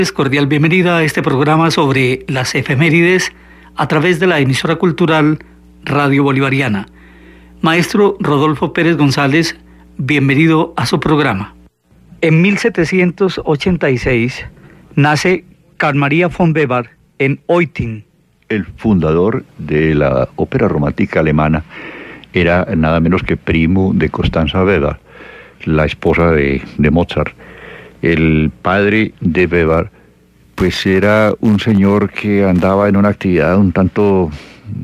Cordial bienvenida a este programa sobre las efemérides a través de la emisora cultural Radio Bolivariana. Maestro Rodolfo Pérez González, bienvenido a su programa. En 1786 nace Carl Maria von Weber en Eutin. El fundador de la ópera romántica alemana era nada menos que primo de Constanza Weber, la esposa de Mozart. El padre de Weber, pues era un señor que andaba en una actividad un tanto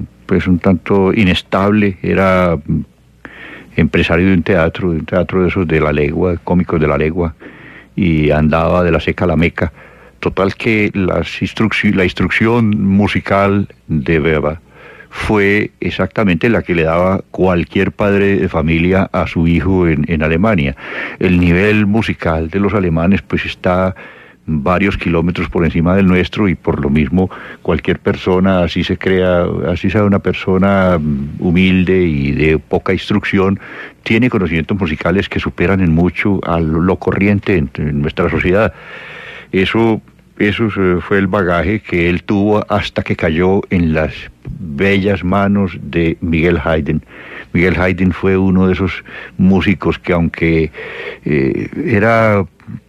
inestable. Era empresario de un teatro de esos de la legua, cómicos de la legua, y andaba de la seca a la meca. Total que la instrucción musical de Weber fue exactamente la que le daba cualquier padre de familia a su hijo en Alemania. El nivel musical de los alemanes pues está varios kilómetros por encima del nuestro, y por lo mismo cualquier persona, así sea una persona humilde y de poca instrucción, tiene conocimientos musicales que superan en mucho a lo corriente en nuestra sociedad. Eso fue el bagaje que él tuvo hasta que cayó en las bellas manos de Miguel Haydn. Miguel Haydn fue uno de esos músicos que, aunque era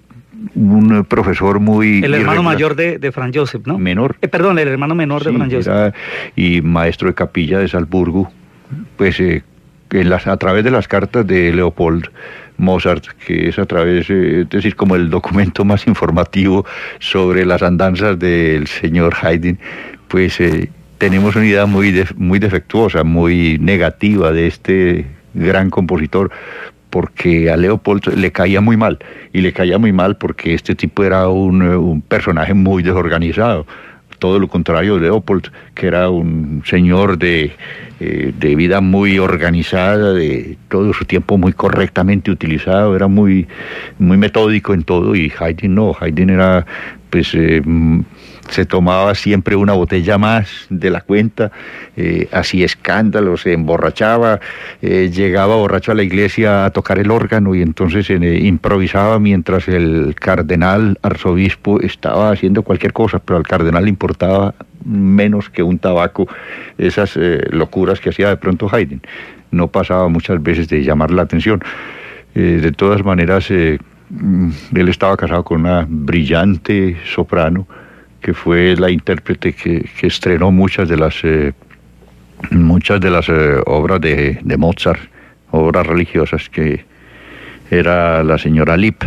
un profesor muy... El hermano mayor de Franz Joseph, ¿no? Menor. Perdón, el hermano menor de Franz Joseph. Y maestro de capilla de Salzburgo, pues a través de las cartas de Leopold Mozart, que es es decir, como el documento más informativo sobre las andanzas del señor Haydn, pues tenemos una idea muy defectuosa, muy negativa de este gran compositor, porque a Leopold le caía muy mal, y le caía muy mal porque este tipo era un personaje muy desorganizado. Todo lo contrario de Leopold, que era un señor de vida muy organizada, de todo su tiempo muy correctamente utilizado, era muy metódico en todo. Y Haydn no, Haydn era, pues, se tomaba siempre una botella más de la cuenta, hacía escándalos, se emborrachaba, llegaba borracho a la iglesia a tocar el órgano, y entonces improvisaba mientras el cardenal arzobispo estaba haciendo cualquier cosa, pero al cardenal le importaba menos que un tabaco esas locuras que hacía de pronto Haydn. No pasaba muchas veces de llamar la atención. De todas maneras, él estaba casado con una brillante soprano, que fue la intérprete que estrenó muchas de las obras de Mozart, obras religiosas, que era la señora Lipp.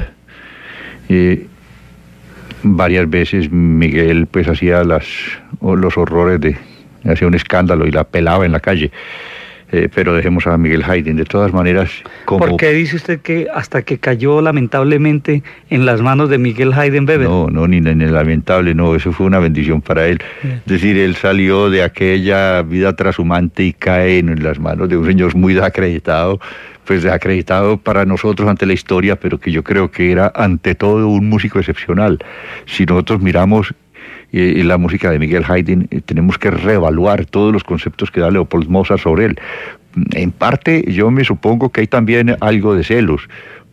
Varias veces Miguel pues hacía los horrores hacía un escándalo y la pelaba en la calle. Pero dejemos a Miguel Haydn. De todas maneras, ¿por qué dice usted que hasta que cayó lamentablemente en las manos de Miguel Haydn Weber? No, ni lamentable, no, eso fue una bendición para él. Es decir, él salió de aquella vida trashumante y cae en las manos de un señor muy desacreditado, pues desacreditado para nosotros ante la historia, pero que yo creo que era ante todo un músico excepcional. Si nosotros miramos la música de Miguel Haydn, tenemos que reevaluar todos los conceptos que da Leopold Mozart sobre él. En parte, yo me supongo que hay también algo de celos,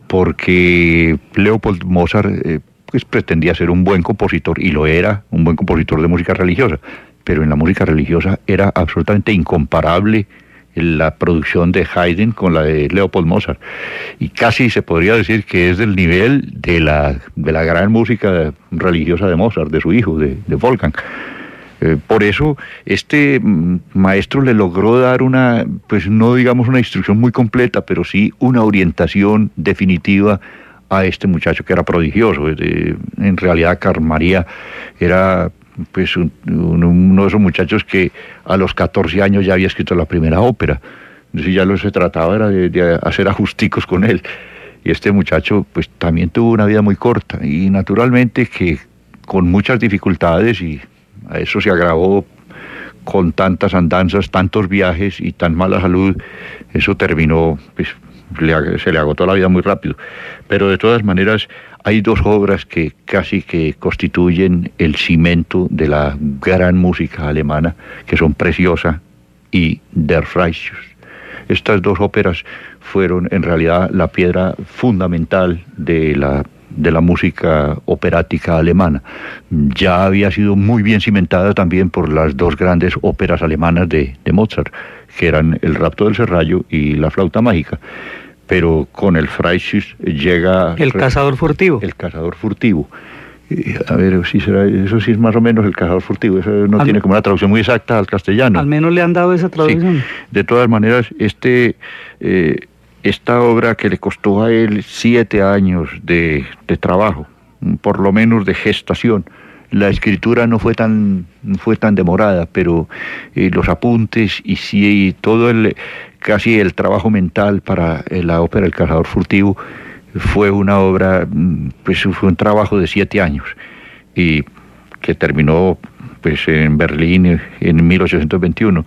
porque Leopold Mozart pues pretendía ser un buen compositor, y lo era, un buen compositor de música religiosa, pero en la música religiosa era absolutamente incomparable la producción de Haydn con la de Leopold Mozart, y casi se podría decir que es del nivel de la gran música religiosa de Mozart, de su hijo, de Wolfgang. Por eso este maestro le logró dar pues no digamos una instrucción muy completa, pero sí una orientación definitiva a este muchacho que era prodigioso. En realidad Carl Maria era pues uno de esos muchachos que a los 14 años ya había escrito la primera ópera. Entonces ya se trataba era de hacer ajusticos con él. Y este muchacho pues también tuvo una vida muy corta, y naturalmente que con muchas dificultades, y a eso se agravó con tantas andanzas, tantos viajes y tan mala salud. Eso terminó, pues se le agotó la vida muy rápido. Pero de todas maneras hay dos obras que casi que constituyen el cimento de la gran música alemana, que son Preciosa y Der Righteous. Estas dos óperas fueron en realidad la piedra fundamental de la la música operática alemana. Ya había sido muy bien cimentada también por las dos grandes óperas alemanas de Mozart, que eran El rapto del serrallo y La flauta mágica. Pero con el Freischütz llega... El cazador furtivo. El cazador furtivo. A ver, si será, eso sí es más o menos El cazador furtivo, eso no tiene como una traducción muy exacta al castellano. Al menos le han dado esa traducción. Sí. De todas maneras, esta obra que le costó a él 7 años de trabajo, por lo menos de gestación. La escritura no fue tan demorada, pero los apuntes y sí, todo casi el trabajo mental para la ópera El cazador furtivo fue una obra, pues fue un trabajo de 7 años y que terminó pues en Berlín en 1821.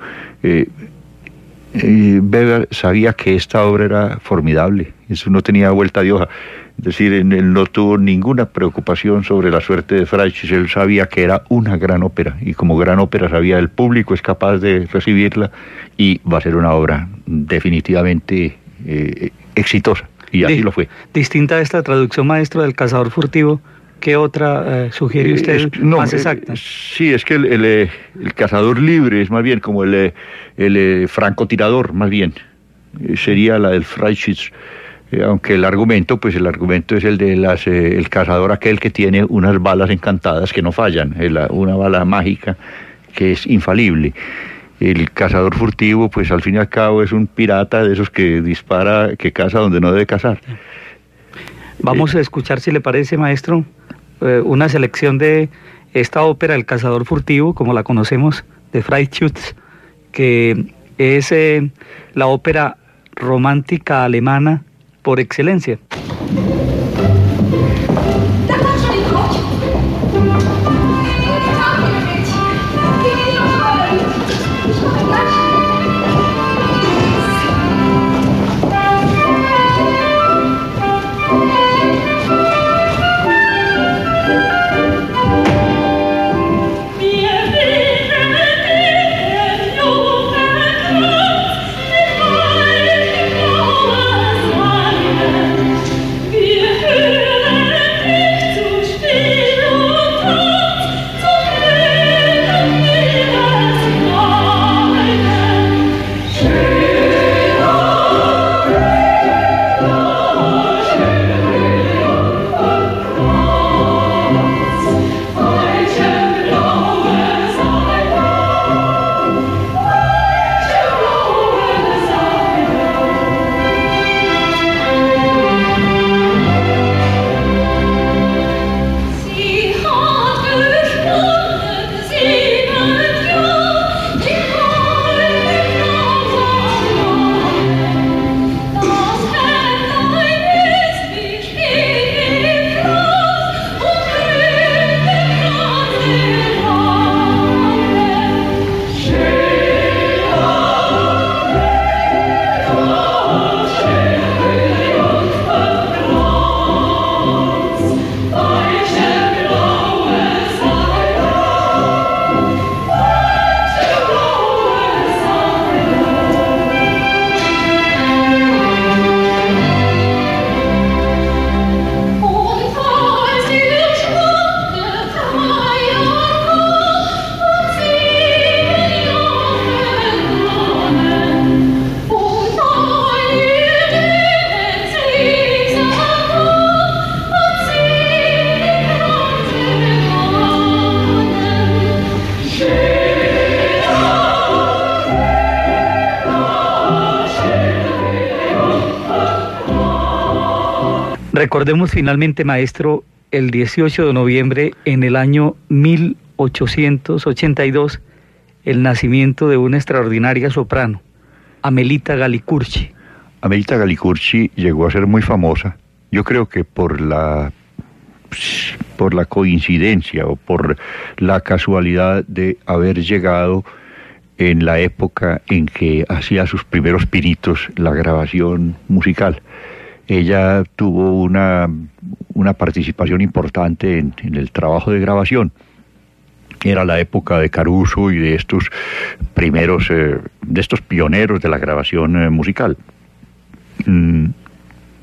Weber sabía que esta obra era formidable, eso no tenía vuelta de hoja. Es decir, él no tuvo ninguna preocupación sobre la suerte de Freischütz, él sabía que era una gran ópera, y como gran ópera sabía el público es capaz de recibirla y va a ser una obra definitivamente exitosa, y así lo fue. Distinta a esta traducción, maestro, del cazador furtivo, ¿qué otra sugiere usted más exacta? Sí, es que el cazador libre es más bien como el francotirador, más bien, sería la del Freischütz. Aunque el argumento es el de el cazador aquel que tiene unas balas encantadas que no fallan, una bala mágica que es infalible. El cazador furtivo, pues al fin y al cabo es un pirata de esos que dispara, que caza donde no debe cazar. Vamos a escuchar, si le parece, maestro, una selección de esta ópera, El cazador furtivo, como la conocemos, de Freischütz, que es la ópera romántica alemana por excelencia. Recordemos finalmente, maestro, el 18 de noviembre en el año 1882, el nacimiento de una extraordinaria soprano, Amelita Galli-Curci. Amelita Galli-Curci llegó a ser muy famosa, yo creo que por la coincidencia o por la casualidad de haber llegado en la época en que hacía sus primeros pinitos la grabación musical. Ella tuvo una participación importante en el trabajo de grabación. Era la época de Caruso y de estos primeros, de estos pioneros de la grabación musical.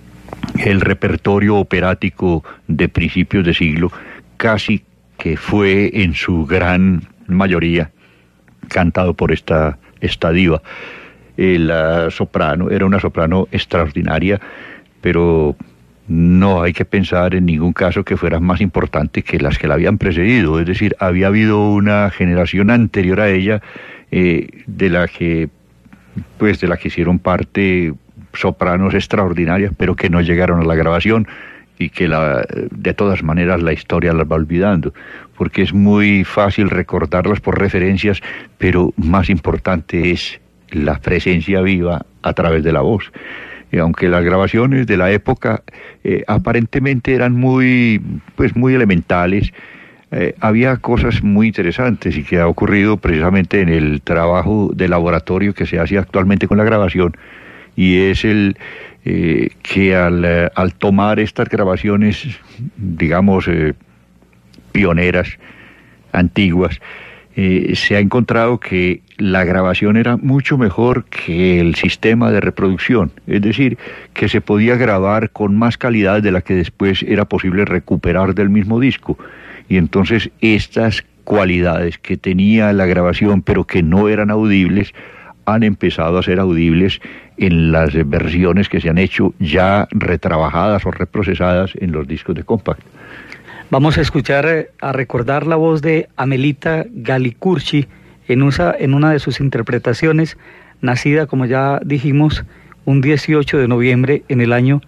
el repertorio operático de principios de siglo, casi que fue en su gran mayoría cantado por esta diva. La soprano era una soprano extraordinaria, pero no hay que pensar en ningún caso que fuera más importante que las que la habían precedido. Es decir, había habido una generación anterior a ella de la que hicieron parte sopranos extraordinarias, pero que no llegaron a la grabación y que de todas maneras la historia las va olvidando, porque es muy fácil recordarlas por referencias, pero más importante es la presencia viva a través de la voz. Aunque las grabaciones de la época aparentemente eran muy elementales, había cosas muy interesantes y que ha ocurrido precisamente en el trabajo de laboratorio que se hace actualmente con la grabación, y es que al tomar estas grabaciones, digamos, pioneras, antiguas, se ha encontrado que la grabación era mucho mejor que el sistema de reproducción, es decir, que se podía grabar con más calidad de la que después era posible recuperar del mismo disco. Y entonces estas cualidades que tenía la grabación pero que no eran audibles, han empezado a ser audibles en las versiones que se han hecho ya retrabajadas o reprocesadas en los discos de compact. Vamos a escuchar, a recordar la voz de Amelita Galicurci en una de sus interpretaciones, nacida, como ya dijimos, un 18 de noviembre en el año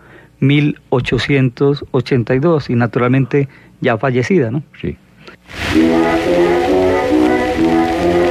1882 y naturalmente ya fallecida, ¿no? Sí.